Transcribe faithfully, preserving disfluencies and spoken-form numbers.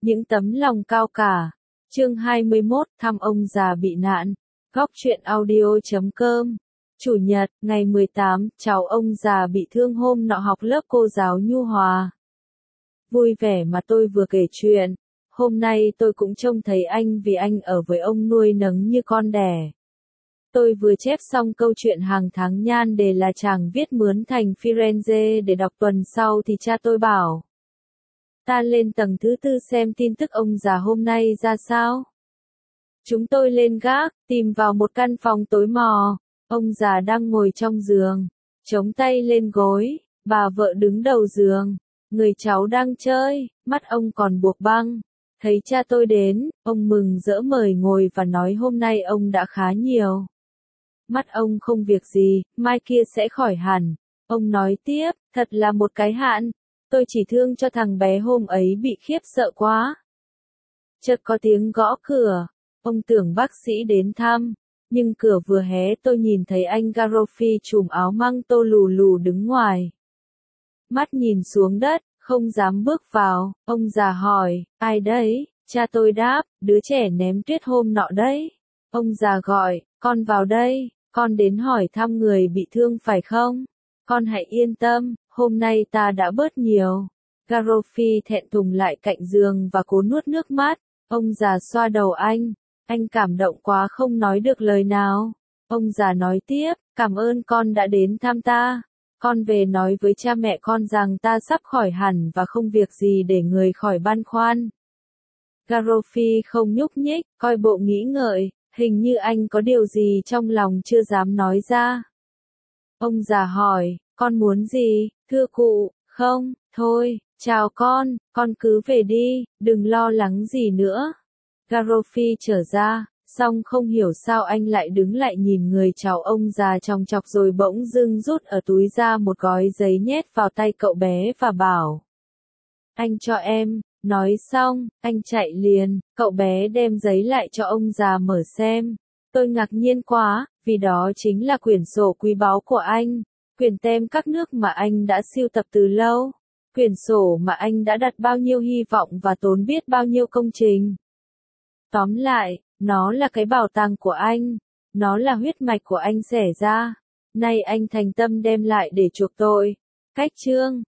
Những tấm lòng cao cả. Chương hai mươi mốt, thăm ông già bị nạn. Góc truyện audio chấm com. Chủ nhật, ngày mười tám, cháu ông già bị thương hôm nọ học lớp cô giáo Nhu Hòa. Vui vẻ mà tôi vừa kể chuyện. Hôm nay tôi cũng trông thấy anh vì anh ở với ông nuôi nấng như con đẻ. Tôi vừa chép xong câu chuyện hàng tháng nhan đề là chàng viết mướn thành Firenze để đọc tuần sau thì cha tôi bảo. Ta lên tầng thứ tư xem tin tức ông già hôm nay ra sao. Chúng tôi lên gác, tìm vào một căn phòng tối mò. Ông già đang ngồi trong giường, chống tay lên gối, bà vợ đứng đầu giường. Người cháu đang chơi, mắt ông còn buộc băng. Thấy cha tôi đến, ông mừng rỡ mời ngồi và nói hôm nay ông đã khá nhiều. Mắt ông không việc gì, mai kia sẽ khỏi hẳn. Ông nói tiếp, thật là một cái hạn. Tôi chỉ thương cho thằng bé hôm ấy bị khiếp sợ quá. Chợt có tiếng gõ cửa. Ông tưởng bác sĩ đến thăm. Nhưng cửa vừa hé tôi nhìn thấy anh Garoffi trùm áo măng tô lù lù đứng ngoài. Mắt nhìn xuống đất, không dám bước vào. Ông già hỏi, ai đấy? Cha tôi đáp, đứa trẻ ném tuyết hôm nọ đấy. Ông già gọi, con vào đây, con đến hỏi thăm người bị thương phải không? Con hãy yên tâm, hôm nay ta đã bớt nhiều. Garoffi thẹn thùng lại cạnh giường và cố nuốt nước mắt. Ông già xoa đầu anh. Anh cảm động quá không nói được lời nào. Ông già nói tiếp, cảm ơn con đã đến thăm ta. Con về nói với cha mẹ con rằng ta sắp khỏi hẳn và không việc gì để người khỏi băn khoăn. Garoffi không nhúc nhích, coi bộ nghĩ ngợi, hình như anh có điều gì trong lòng chưa dám nói ra. Ông già hỏi, con muốn gì, thưa cụ? Không, thôi, chào con, con cứ về đi, đừng lo lắng gì nữa. Garoffi trở ra, xong không hiểu sao anh lại đứng lại nhìn người cháu ông già chòng chọc rồi bỗng dưng rút ở túi ra một gói giấy nhét vào tay cậu bé và bảo. Anh cho em, nói xong, anh chạy liền, cậu bé đem giấy lại cho ông già mở xem. Tôi ngạc nhiên quá, vì đó chính là quyển sổ quý báu của anh, quyển tem các nước mà anh đã sưu tập từ lâu, quyển sổ mà anh đã đặt bao nhiêu hy vọng và tốn biết bao nhiêu công trình. Tóm lại, nó là cái bảo tàng của anh, nó là huyết mạch của anh xẻ ra, nay anh thành tâm đem lại để chuộc tội. Cách chương